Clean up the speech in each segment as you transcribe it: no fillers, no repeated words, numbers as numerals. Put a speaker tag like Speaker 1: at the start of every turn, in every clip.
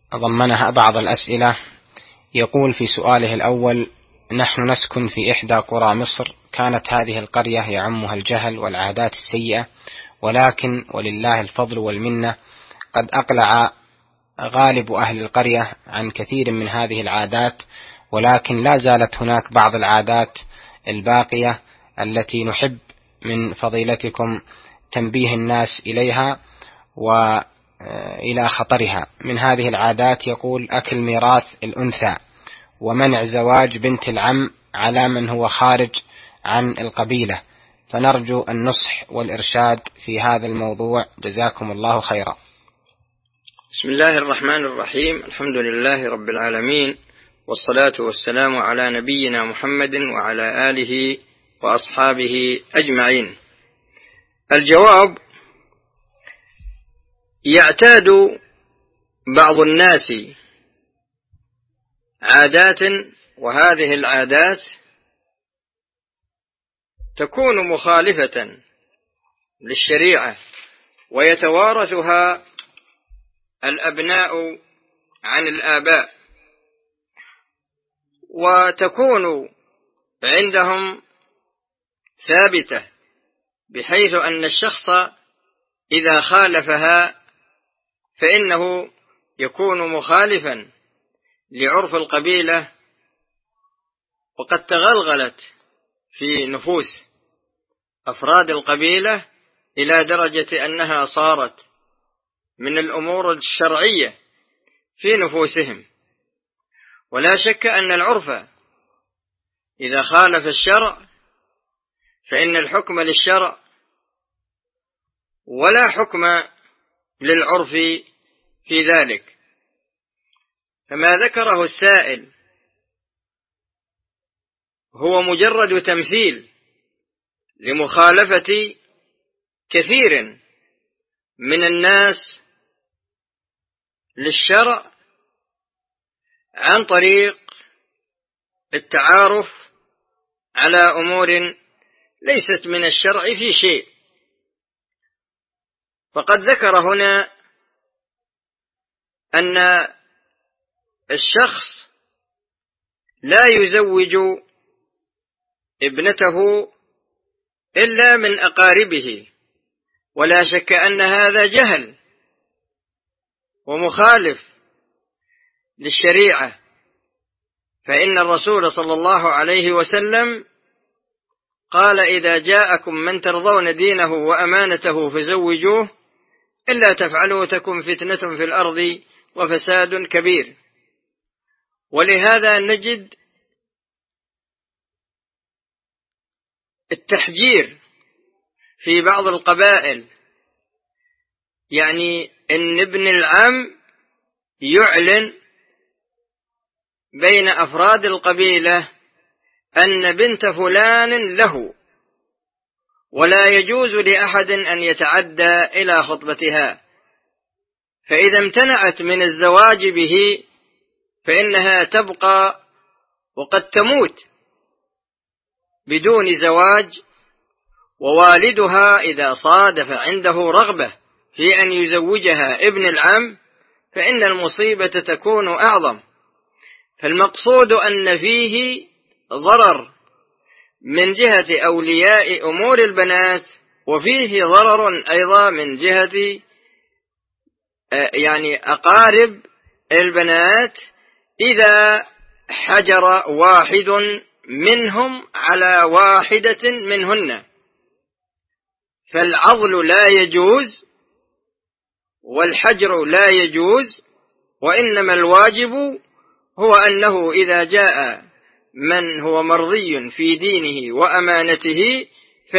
Speaker 1: ضمنها بعض الأسئلة. يقول في سؤاله الأول: نحن نسكن في إحدى قرى مصر، كانت هذه القرية يعمها الجهل والعادات السيئة، ولكن ولله الفضل والمنة قد أقلع غالب أهل القرية عن كثير من هذه العادات، ولكن لا زالت هناك بعض العادات الباقية التي نحب من فضيلتكم تنبيه الناس إليها وإلى خطرها. من هذه العادات يقول: أكل ميراث الأنثى، ومنع زواج بنت العم على من هو خارج عن القبيلة، فنرجو النصح والإرشاد في هذا الموضوع، جزاكم الله خيرا.
Speaker 2: بسم الله الرحمن الرحيم. الحمد لله رب العالمين، والصلاة والسلام على نبينا محمد وعلى آله وأصحابه أجمعين. الجواب: يعتاد بعض الناس عادات، وهذه العادات تكون مخالفة للشريعة، ويتوارثها الأبناء عن الآباء، وتكون عندهم ثابتة، بحيث أن الشخص إذا خالفها فإنه يكون مخالفا لعرف القبيلة، وقد تغلغلت في نفوس أفراد القبيلة إلى درجة أنها صارت من الأمور الشرعية في نفوسهم. ولا شك أن العرف إذا خالف الشرع فإن الحكم للشرع ولا حكم للعرف في ذلك. فما ذكره السائل هو مجرد تمثيل لمخالفة كثير من الناس للشرع عن طريق التعارف على أمور ليست من الشرع في شيء. فقد ذكر هنا أن الشخص لا يزوج ابنته إلا من أقاربه، ولا شك أن هذا جهل ومخالف للشريعة، فإن الرسول صلى الله عليه وسلم قال: إذا جاءكم من ترضون دينه وأمانته فزوجوه، إلا تفعلوا تكن فتنة في الأرض وفساد كبير. ولهذا نجد التحجير في بعض القبائل، يعني إن ابن العم يعلن بين أفراد القبيلة أن بنت فلان له، ولا يجوز لأحد أن يتعدى إلى خطبتها، فإذا امتنعت من الزواج به فإنها تبقى وقد تموت بدون زواج. ووالدها إذا صادف عنده رغبة في أن يزوجها ابن العم فإن المصيبة تكون أعظم. فالمقصود أن فيه ضرر من جهة أولياء أمور البنات، وفيه ضرر أيضا من جهة يعني أقارب البنات إذا حجر واحد منهم على واحدة منهن. فالعضل لا يجوز والحجر لا يجوز، وإنما الواجب هو أنه إذا جاء من هو مرضي في دينه وأمانته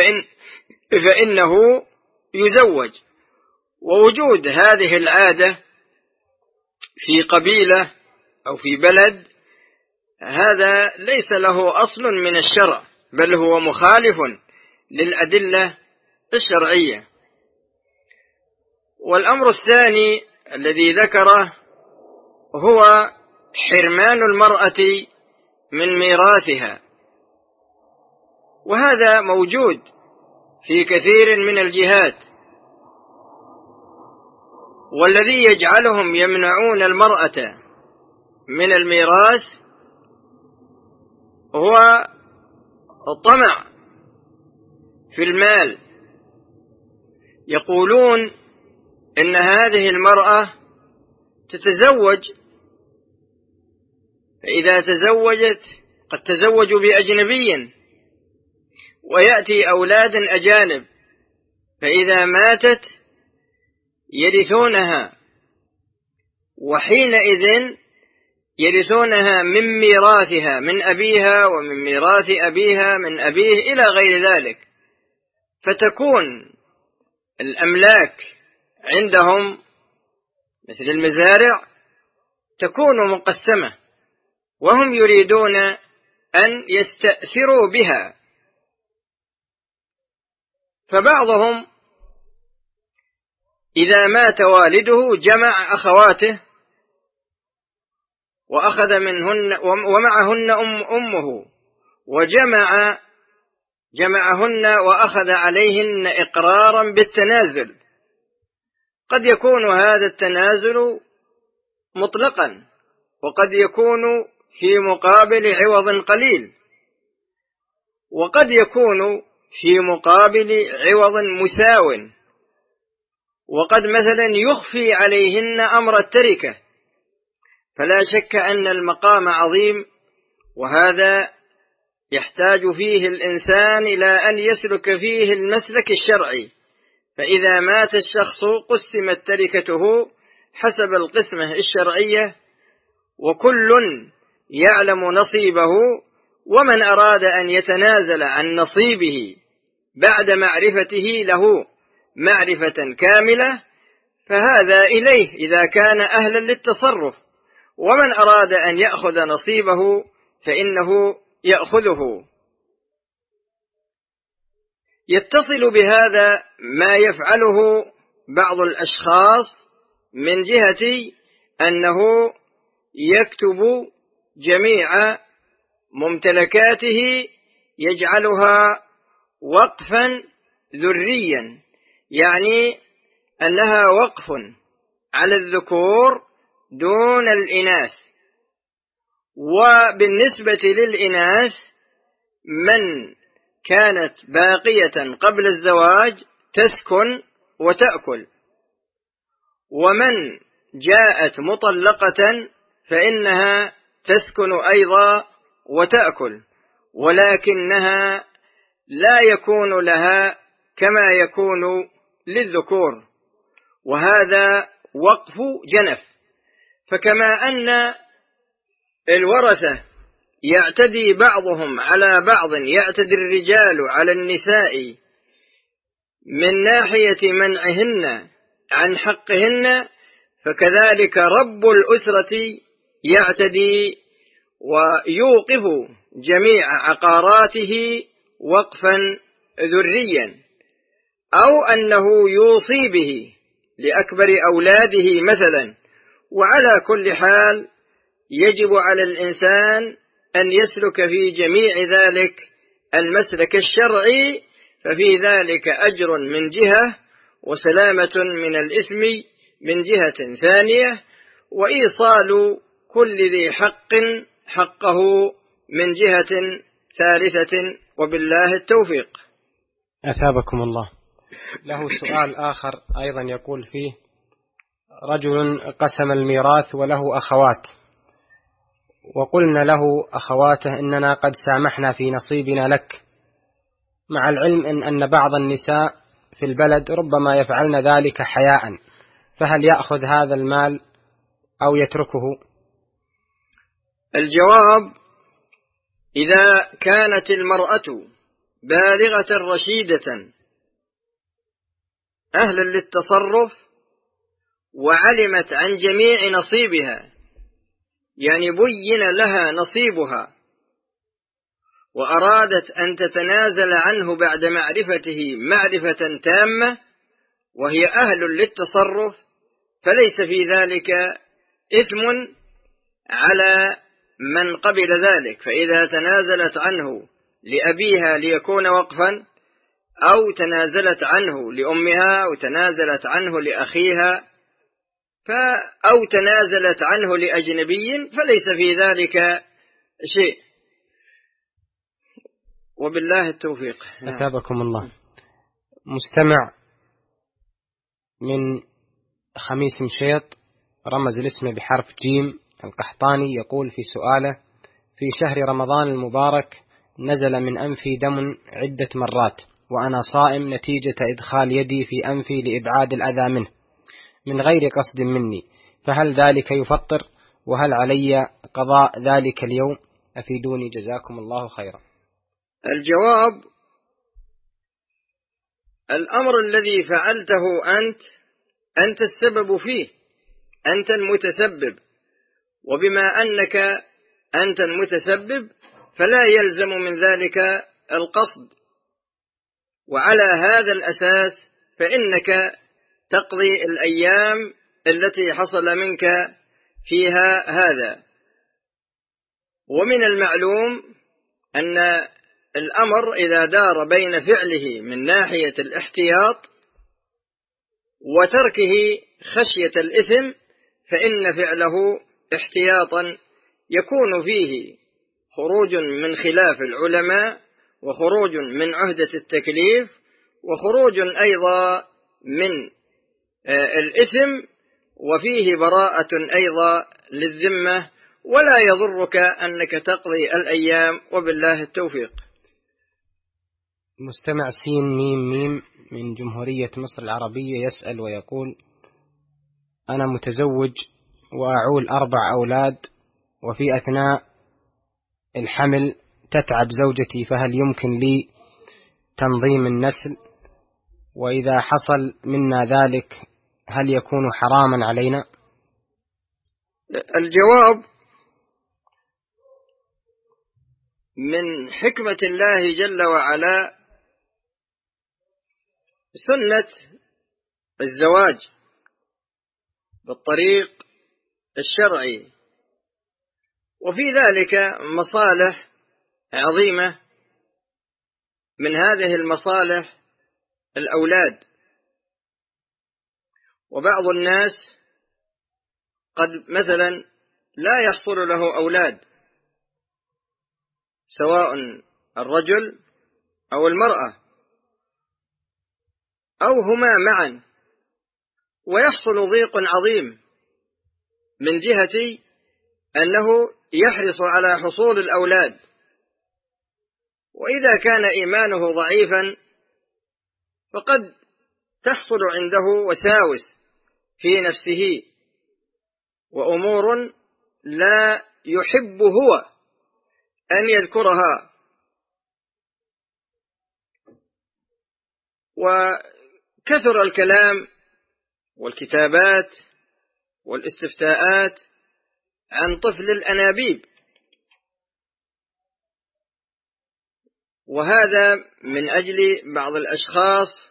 Speaker 2: فإنه يزوج. ووجود هذه العادة في قبيلة أو في بلد هذا ليس له أصل من الشرع، بل هو مخالف للأدلة الشرعية. والأمر الثاني الذي ذكره هو حرمان المرأة من ميراثها، وهذا موجود في كثير من الجهات، والذي يجعلهم يمنعون المرأة من الميراث هو الطمع في المال. يقولون إن هذه المرأة تتزوج، فإذا تزوجت قد تزوج بأجنبي ويأتي أولاد أجانب، فإذا ماتت يرثونها، وحينئذ يرثونها من ميراثها من أبيها ومن ميراث أبيها من أبيه إلى غير ذلك، فتكون الأملاك عندهم مثل المزارع تكون مقسمة، وهم يريدون أن يستأثروا بها. فبعضهم إذا مات والده جمع أخواته وأخذ منهن ومعهن أمه جمعهن وأخذ عليهن إقرارا بالتنازل. قد يكون هذا التنازل مطلقا، وقد يكون في مقابل عوض قليل، وقد يكون في مقابل عوض مساو، وقد مثلا يخفي عليهن أمر التركة. فلا شك أن المقام عظيم، وهذا يحتاج فيه الإنسان إلى أن يسلك فيه المسلك الشرعي. فإذا مات الشخص قسمت تركته حسب القسمة الشرعية، وكل يعلم نصيبه، ومن أراد أن يتنازل عن نصيبه بعد معرفته له معرفة كاملة فهذا إليه إذا كان أهلا للتصرف، ومن أراد أن يأخذ نصيبه فإنه يأخذه. يتصل بهذا ما يفعله بعض الأشخاص من جهة أنه يكتب جميع ممتلكاته يجعلها وقفا ذريا، يعني أنها وقف على الذكور دون الإناث. وبالنسبة للإناث من كانت باقية قبل الزواج تسكن وتأكل، ومن جاءت مطلقة فإنها تسكن أيضا وتأكل، ولكنها لا يكون لها كما يكون للذكور، وهذا وقف جنف. فكما أن الورثة يعتدي بعضهم على بعض، يعتدي الرجال على النساء من ناحية منعهن عن حقهن، فكذلك رب الأسرة يعتدي ويوقف جميع عقاراته وقفا ذريا، أو أنه يوصي به لأكبر أولاده مثلا. وعلى كل حال يجب على الإنسان أن يسلك في جميع ذلك المسلك الشرعي، ففي ذلك أجر من جهة، وسلامة من الإثم من جهة ثانية، وإيصال كل ذي حق حقه من جهة ثالثة، وبالله التوفيق.
Speaker 1: أثابكم الله. له سؤال آخر أيضا يقول فيه: رجل قسم الميراث وله أخوات، وقلنا له أخواته إننا قد سامحنا في نصيبنا لك، مع العلم أن بعض النساء في البلد ربما يفعلن ذلك حياء، فهل يأخذ هذا المال أو يتركه؟
Speaker 2: الجواب: إذا كانت المرأة بالغة رشيدة أهلا للتصرف وعلمت عن جميع نصيبها، يعني بين لها نصيبها، وأرادت أن تتنازل عنه بعد معرفته معرفة تامة وهي أهل للتصرف، فليس في ذلك إثم على من قبل ذلك. فإذا تنازلت عنه لأبيها ليكون وقفا، أو تنازلت عنه لأمها، أو تنازلت عنه لأخيها، أو تنازلت عنه لأجنبي فليس في ذلك شيء، وبالله التوفيق.
Speaker 1: أثابكم الله. مستمع من خميس مشيط رمز الاسم بحرف جيم القحطاني يقول في سؤاله: في شهر رمضان المبارك نزل من أنفي دم عدة مرات وأنا صائم نتيجة إدخال يدي في أنفي لإبعاد الأذى منه من غير قصد مني، فهل ذلك يفطر؟ وهل علي قضاء ذلك اليوم؟ أفيدوني جزاكم الله خيرا.
Speaker 2: الجواب: الأمر الذي فعلته أنت السبب فيه، أنت المتسبب، وبما أنك أنت المتسبب فلا يلزم من ذلك القصد، وعلى هذا الأساس فإنك تقضي الأيام التي حصل منك فيها هذا. ومن المعلوم أن الأمر إذا دار بين فعله من ناحية الاحتياط وتركه خشية الإثم فإن فعله احتياطا يكون فيه خروج من خلاف العلماء، وخروج من عهدة التكليف، وخروج أيضا من الإثم، وفيه براءة أيضا للذمة، ولا يضرك أنك تقضي الأيام، وبالله التوفيق.
Speaker 1: مستمع سين ميم ميم من جمهورية مصر العربية يسأل ويقول: أنا متزوج وأعول 4 أولاد، وفي أثناء الحمل تتعب زوجتي، فهل يمكن لي تنظيم النسل؟ وإذا حصل منا ذلك هل يكون حراما علينا؟
Speaker 2: الجواب: من حكمة الله جل وعلا سنة الزواج بالطريق الشرعي، وفي ذلك مصالح عظيمة، من هذه المصالح الأولاد. وبعض الناس قد مثلا لا يحصل له أولاد، سواء الرجل أو المرأة أو هما معا، ويحصل ضيق عظيم من جهة أنه يحرص على حصول الأولاد، وإذا كان إيمانه ضعيفا فقد تحصل عنده وساوس في نفسه وأمور لا يحب هو أن يذكرها. وكثر الكلام والكتابات والاستفتاءات عن طفل الأنابيب، وهذا من أجل بعض الأشخاص،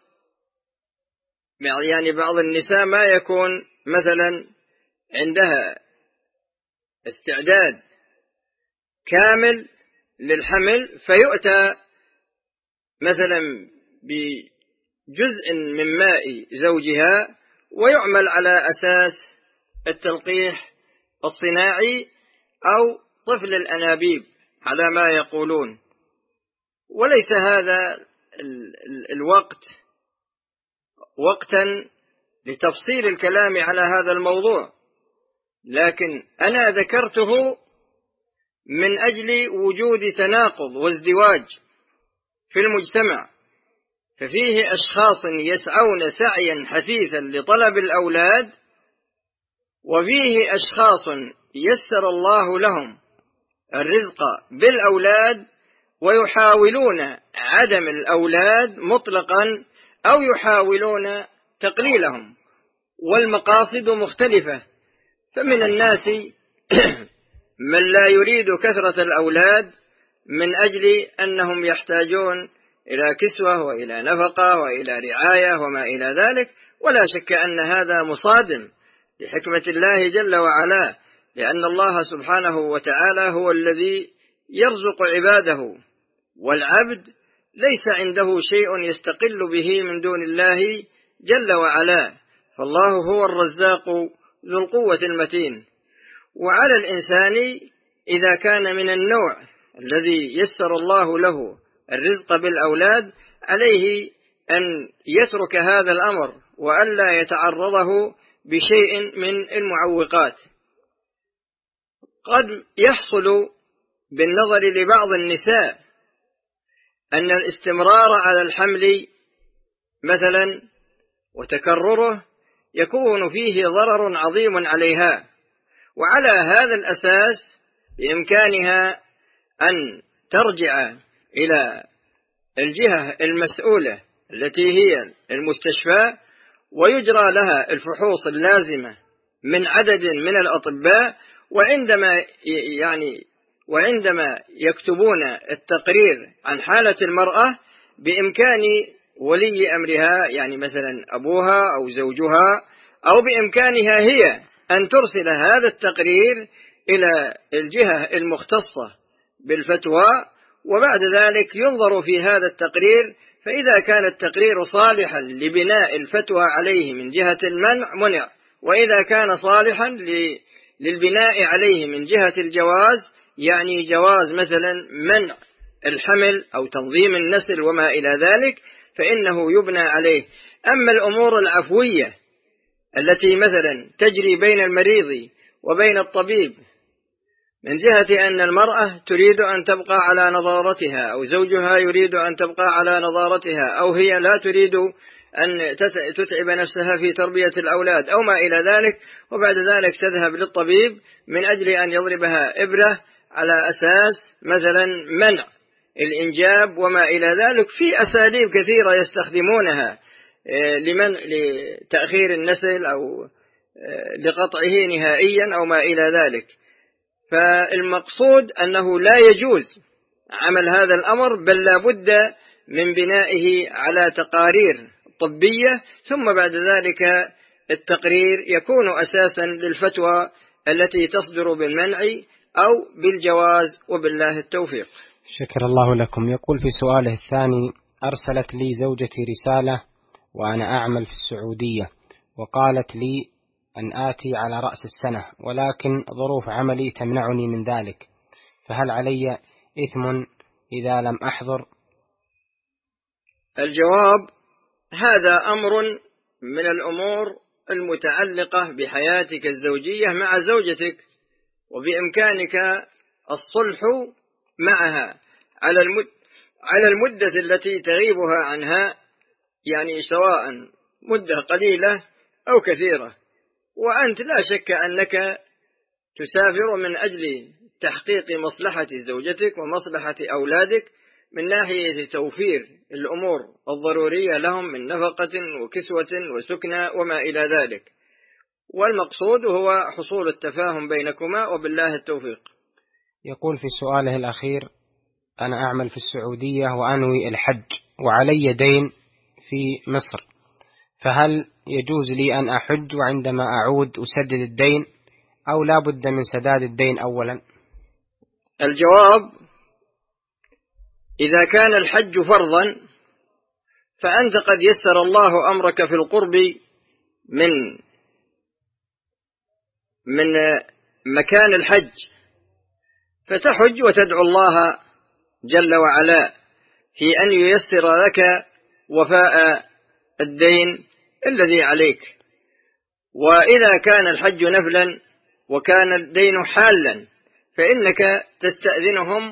Speaker 2: يعني بعض النساء ما يكون مثلا عندها استعداد كامل للحمل، فيؤتى مثلا بجزء من ماء زوجها ويعمل على أساس التلقيح الصناعي أو طفل الأنابيب على ما يقولون. وليس هذا الوقت وقتا لتفصيل الكلام على هذا الموضوع، لكن أنا ذكرته من أجل وجود تناقض وازدواج في المجتمع، ففيه أشخاص يسعون سعيا حثيثا لطلب الأولاد، وفيه أشخاص يسر الله لهم الرزق بالأولاد ويحاولون عدم الأولاد مطلقا أو يحاولون تقليلهم، والمقاصد مختلفة. فمن الناس من لا يريد كثرة الأولاد من أجل أنهم يحتاجون إلى كسوة وإلى نفقة وإلى رعاية وما إلى ذلك، ولا شك أن هذا مصادم لحكمة الله جل وعلا، لأن الله سبحانه وتعالى هو الذي يرزق عباده، والعبد ليس عنده شيء يستقل به من دون الله جل وعلا، فالله هو الرزاق ذو القوة المتين. وعلى الإنسان إذا كان من النوع الذي يسر الله له الرزق بالأولاد عليه أن يترك هذا الأمر وألا يتعرضه بشيء من المعوقات. قد يحصل بالنظر لبعض النساء أن الاستمرار على الحمل مثلا وتكرره يكون فيه ضرر عظيم عليها، وعلى هذا الأساس بإمكانها أن ترجع إلى الجهة المسؤولة التي هي المستشفى ويجرى لها الفحوص اللازمة من عدد من الأطباء، وعندما يكتبون التقرير عن حالة المرأة بإمكان ولي أمرها يعني مثلا أبوها أو زوجها أو بإمكانها هي أن ترسل هذا التقرير إلى الجهة المختصة بالفتوى، وبعد ذلك ينظر في هذا التقرير، فإذا كان التقرير صالحا لبناء الفتوى عليه من جهة المنع منع، وإذا كان صالحا للبناء عليه من جهة الجواز يعني جواز مثلا منع الحمل أو تنظيم النسل وما إلى ذلك فإنه يبنى عليه. أما الأمور العفوية التي مثلا تجري بين المريض وبين الطبيب من جهة أن المرأة تريد أن تبقى على نظارتها أو زوجها يريد أن تبقى على نظارتها أو هي لا تريد أن تتعب نفسها في تربية الأولاد أو ما إلى ذلك، وبعد ذلك تذهب للطبيب من أجل أن يضربها إبرة على أساس مثلا منع الإنجاب وما إلى ذلك، في أساليب كثيرة يستخدمونها لتأخير النسل أو لقطعه نهائيا أو ما إلى ذلك. فالمقصود أنه لا يجوز عمل هذا الأمر، بل لا بد من بنائه على تقارير طبية، ثم بعد ذلك التقرير يكون أساسا للفتوى التي تصدر بالمنع أو بالجواز، وبالله التوفيق.
Speaker 1: شكر الله لكم. يقول في سؤاله الثاني: أرسلت لي زوجتي رسالة وأنا أعمل في السعودية، وقالت لي أن آتي على رأس السنة، ولكن ظروف عملي تمنعني من ذلك، فهل علي إثم إذا لم أحضر؟
Speaker 2: الجواب: هذا أمر من الأمور المتعلقة بحياتك الزوجية مع زوجتك، وبإمكانك الصلح معها على المدة التي تغيبها عنها، يعني سواء مدة قليلة أو كثيرة، وأنت لا شك أنك تسافر من أجل تحقيق مصلحة زوجتك ومصلحة أولادك من ناحية توفير الأمور الضرورية لهم من نفقة وكسوة وسكنى وما إلى ذلك، والمقصود هو حصول التفاهم بينكما، وبالله التوفيق.
Speaker 1: يقول في سؤاله الأخير: أنا أعمل في السعودية وأنوي الحج وعلي دين في مصر، فهل يجوز لي أن أحج وعندما أعود أسدد الدين أو لا بد من سداد الدين أولا؟
Speaker 2: الجواب: إذا كان الحج فرضا فأنت قد يسر الله أمرك في القرب من مكان الحج، فتحج وتدعو الله جل وعلا في أن ييسر لك وفاء الدين الذي عليك. وإذا كان الحج نفلا وكان الدين حالا فإنك تستأذنهم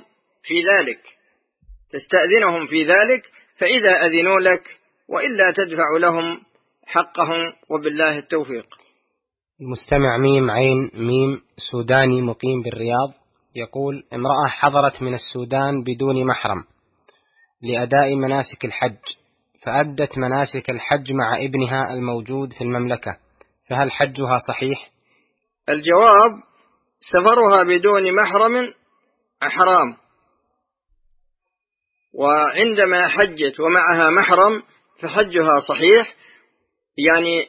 Speaker 2: في ذلك فإذا أذنوا لك، وإلا تدفع لهم حقهم، وبالله التوفيق.
Speaker 1: المستمع ميم عين ميم سوداني مقيم بالرياض يقول: امرأة حضرت من السودان بدون محرم لأداء مناسك الحج، فأدت مناسك الحج مع ابنها الموجود في المملكة، فهل حجها صحيح؟
Speaker 2: الجواب: سفرها بدون محرم حرام، وعندما حجت ومعها محرم فحجها صحيح. يعني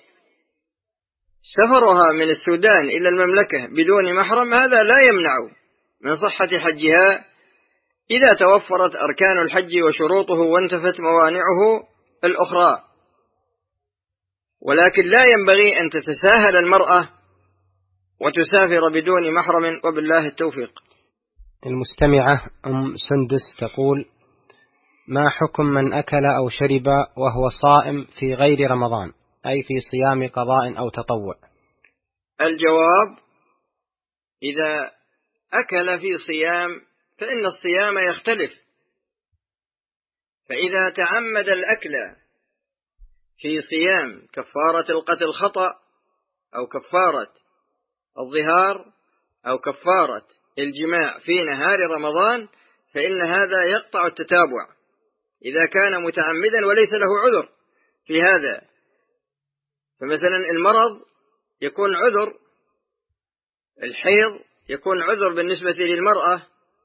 Speaker 2: سفرها من السودان إلى المملكة بدون محرم هذا لا يمنع من صحة حجها إذا توفرت أركان الحج وشروطه وانتفت موانعه الأخرى، ولكن لا ينبغي أن تتساهل المرأة وتسافر بدون محرم، وبالله التوفيق.
Speaker 1: المستمعة أم سندس تقول: ما حكم من أكل أو شرب وهو صائم في غير رمضان، أي في صيام قضاء أو تطوع؟
Speaker 2: الجواب: إذا أكل في صيام فإن الصيام يختلف، فإذا تعمد الأكل في صيام كفارة القتل خطأ، أو كفارة الظهار، أو كفارة الجماع في نهار رمضان، فإن هذا يقطع التتابع إذا كان متعمدا وليس له عذر في هذا. فمثلا المرض يكون عذر، الحيض يكون عذر بالنسبة للمرأة،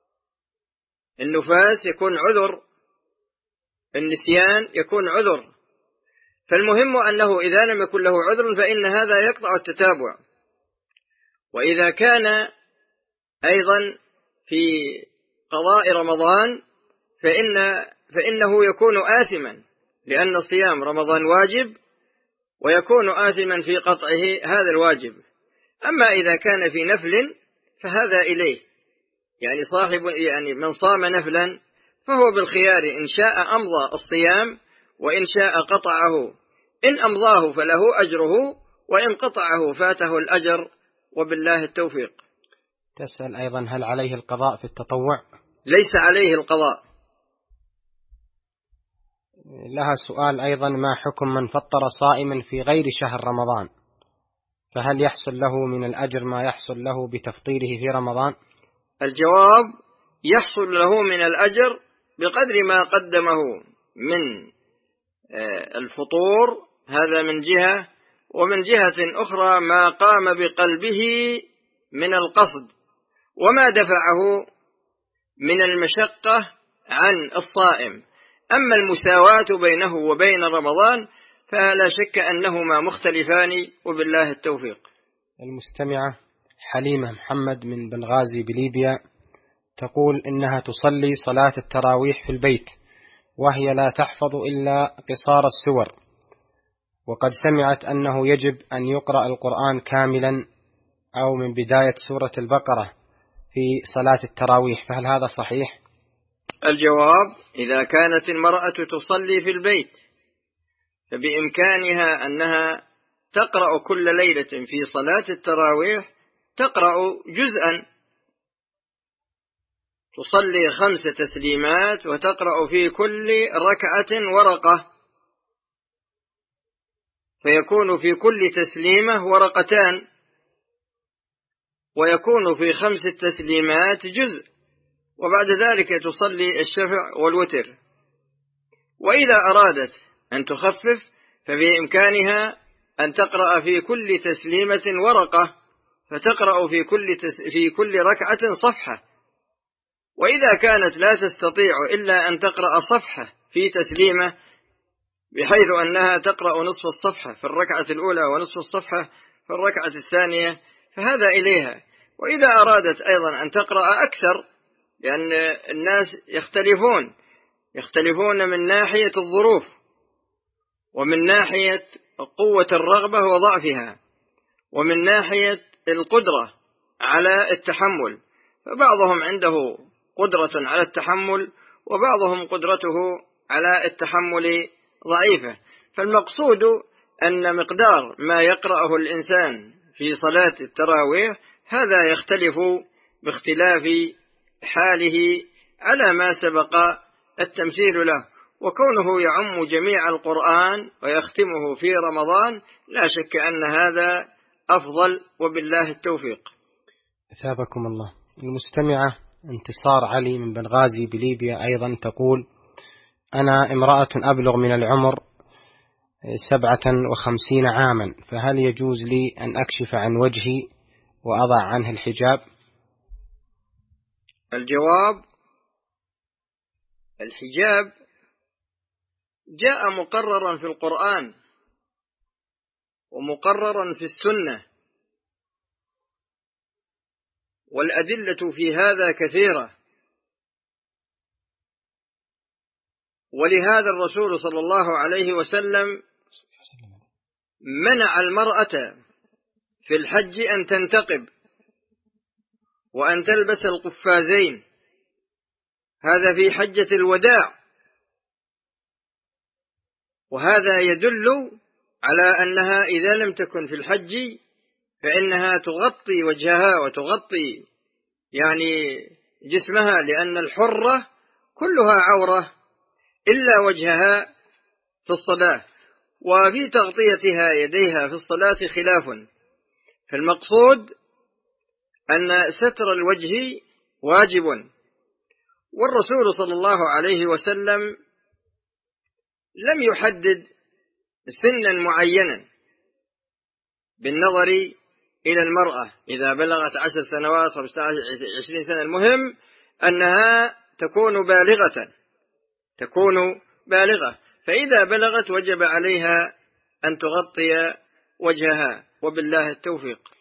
Speaker 2: النفاس يكون عذر، النسيان يكون عذر. فالمهم أنه إذا لم يكن له عذر فإن هذا يقطع التتابع. وإذا كان أيضا في قضاء رمضان فإنه يكون آثما، لأن صيام رمضان واجب، ويكون آثما في قطعه هذا الواجب. أما إذا كان في نفل فهذا إليه، يعني من صام نفلا فهو بالخيار، إن شاء أمضى الصيام وإن شاء قطعه، إن أمضاه فله أجره، وإن قطعه فاته الأجر، وبالله التوفيق.
Speaker 1: تسأل أيضا: هل عليه القضاء في التطوع؟
Speaker 2: ليس عليه القضاء.
Speaker 1: لها سؤال أيضا: ما حكم من فطر صائما في غير شهر رمضان، فهل يحصل له من الأجر ما يحصل له بتفطيره في رمضان؟
Speaker 2: الجواب: يحصل له من الأجر بقدر ما قدمه من الفطور، هذا من جهة، ومن جهة أخرى ما قام بقلبه من القصد وما دفعه من المشقة عن الصائم. أما المساواة بينه وبين رمضان فلا شك أنهما مختلفان، وبالله التوفيق.
Speaker 1: المستمعة حليمة محمد من بنغازي بليبيا تقول إنها تصلي صلاة التراويح في البيت، وهي لا تحفظ إلا قصار السور، وقد سمعت أنه يجب أن يقرأ القرآن كاملا أو من بداية سورة البقرة في صلاة التراويح، فهل هذا صحيح؟
Speaker 2: الجواب: إذا كانت المرأة تصلي في البيت فبإمكانها أنها تقرأ كل ليلة في صلاة التراويح، تقرأ جزءا، تصلي 5 تسليمات وتقرأ في كل ركعة ورقة، فيكون في كل تسليمة ورقتان، ويكون في 5 تسليمات جزء، وبعد ذلك تصلي الشفع والوتر. وإذا أرادت أن تخفف فبإمكانها أن تقرأ في كل تسليمة ورقة، فتقرأ في كل ركعة صفحة. وإذا كانت لا تستطيع إلا أن تقرأ صفحة في تسليمة، بحيث أنها تقرأ نصف الصفحة في الركعة الأولى ونصف الصفحة في الركعة الثانية، فهذا إليها. وإذا أرادت أيضا أن تقرأ أكثر، لأن الناس يختلفون من ناحية الظروف، ومن ناحية قوة الرغبة وضعفها، ومن ناحية القدرة على التحمل، فبعضهم عنده قدرة على التحمل، وبعضهم قدرته على التحمل ضعيفة. فالمقصود أن مقدار ما يقرأه الإنسان في صلاة التراويح هذا يختلف باختلاف حاله على ما سبق التمثيل له. وكونه يعم جميع القرآن ويختمه في رمضان لا شك أن هذا أفضل، وبالله التوفيق.
Speaker 1: أثابكم الله. المستمعة انتصار علي من بنغازي بليبيا أيضا تقول: أنا امرأة أبلغ من العمر 57 عاما، فهل يجوز لي أن أكشف عن وجهي وأضع عنه الحجاب؟
Speaker 2: الجواب: الحجاب جاء مقررا في القرآن ومقررا في السنة، والأدلة في هذا كثيرة. ولهذا الرسول صلى الله عليه وسلم منع المرأة في الحج أن تنتقب وأن تلبس القفازين، هذا في حجة الوداع، وهذا يدل على أنها إذا لم تكن في الحج فإنها تغطي وجهها وتغطي يعني جسمها، لأن الحرة كلها عورة إلا وجهها في الصلاة، وفي تغطيتها يديها في الصلاة خلاف، فالمقصود أن ستر الوجه واجب. والرسول صلى الله عليه وسلم لم يحدد سنا معينا بالنظر إلى المرأة إذا بلغت 10 سنوات 15 20 سنة، المهم أنها تكون بالغة، فإذا بلغت وجب عليها أن تغطي وجهها، وبالله التوفيق.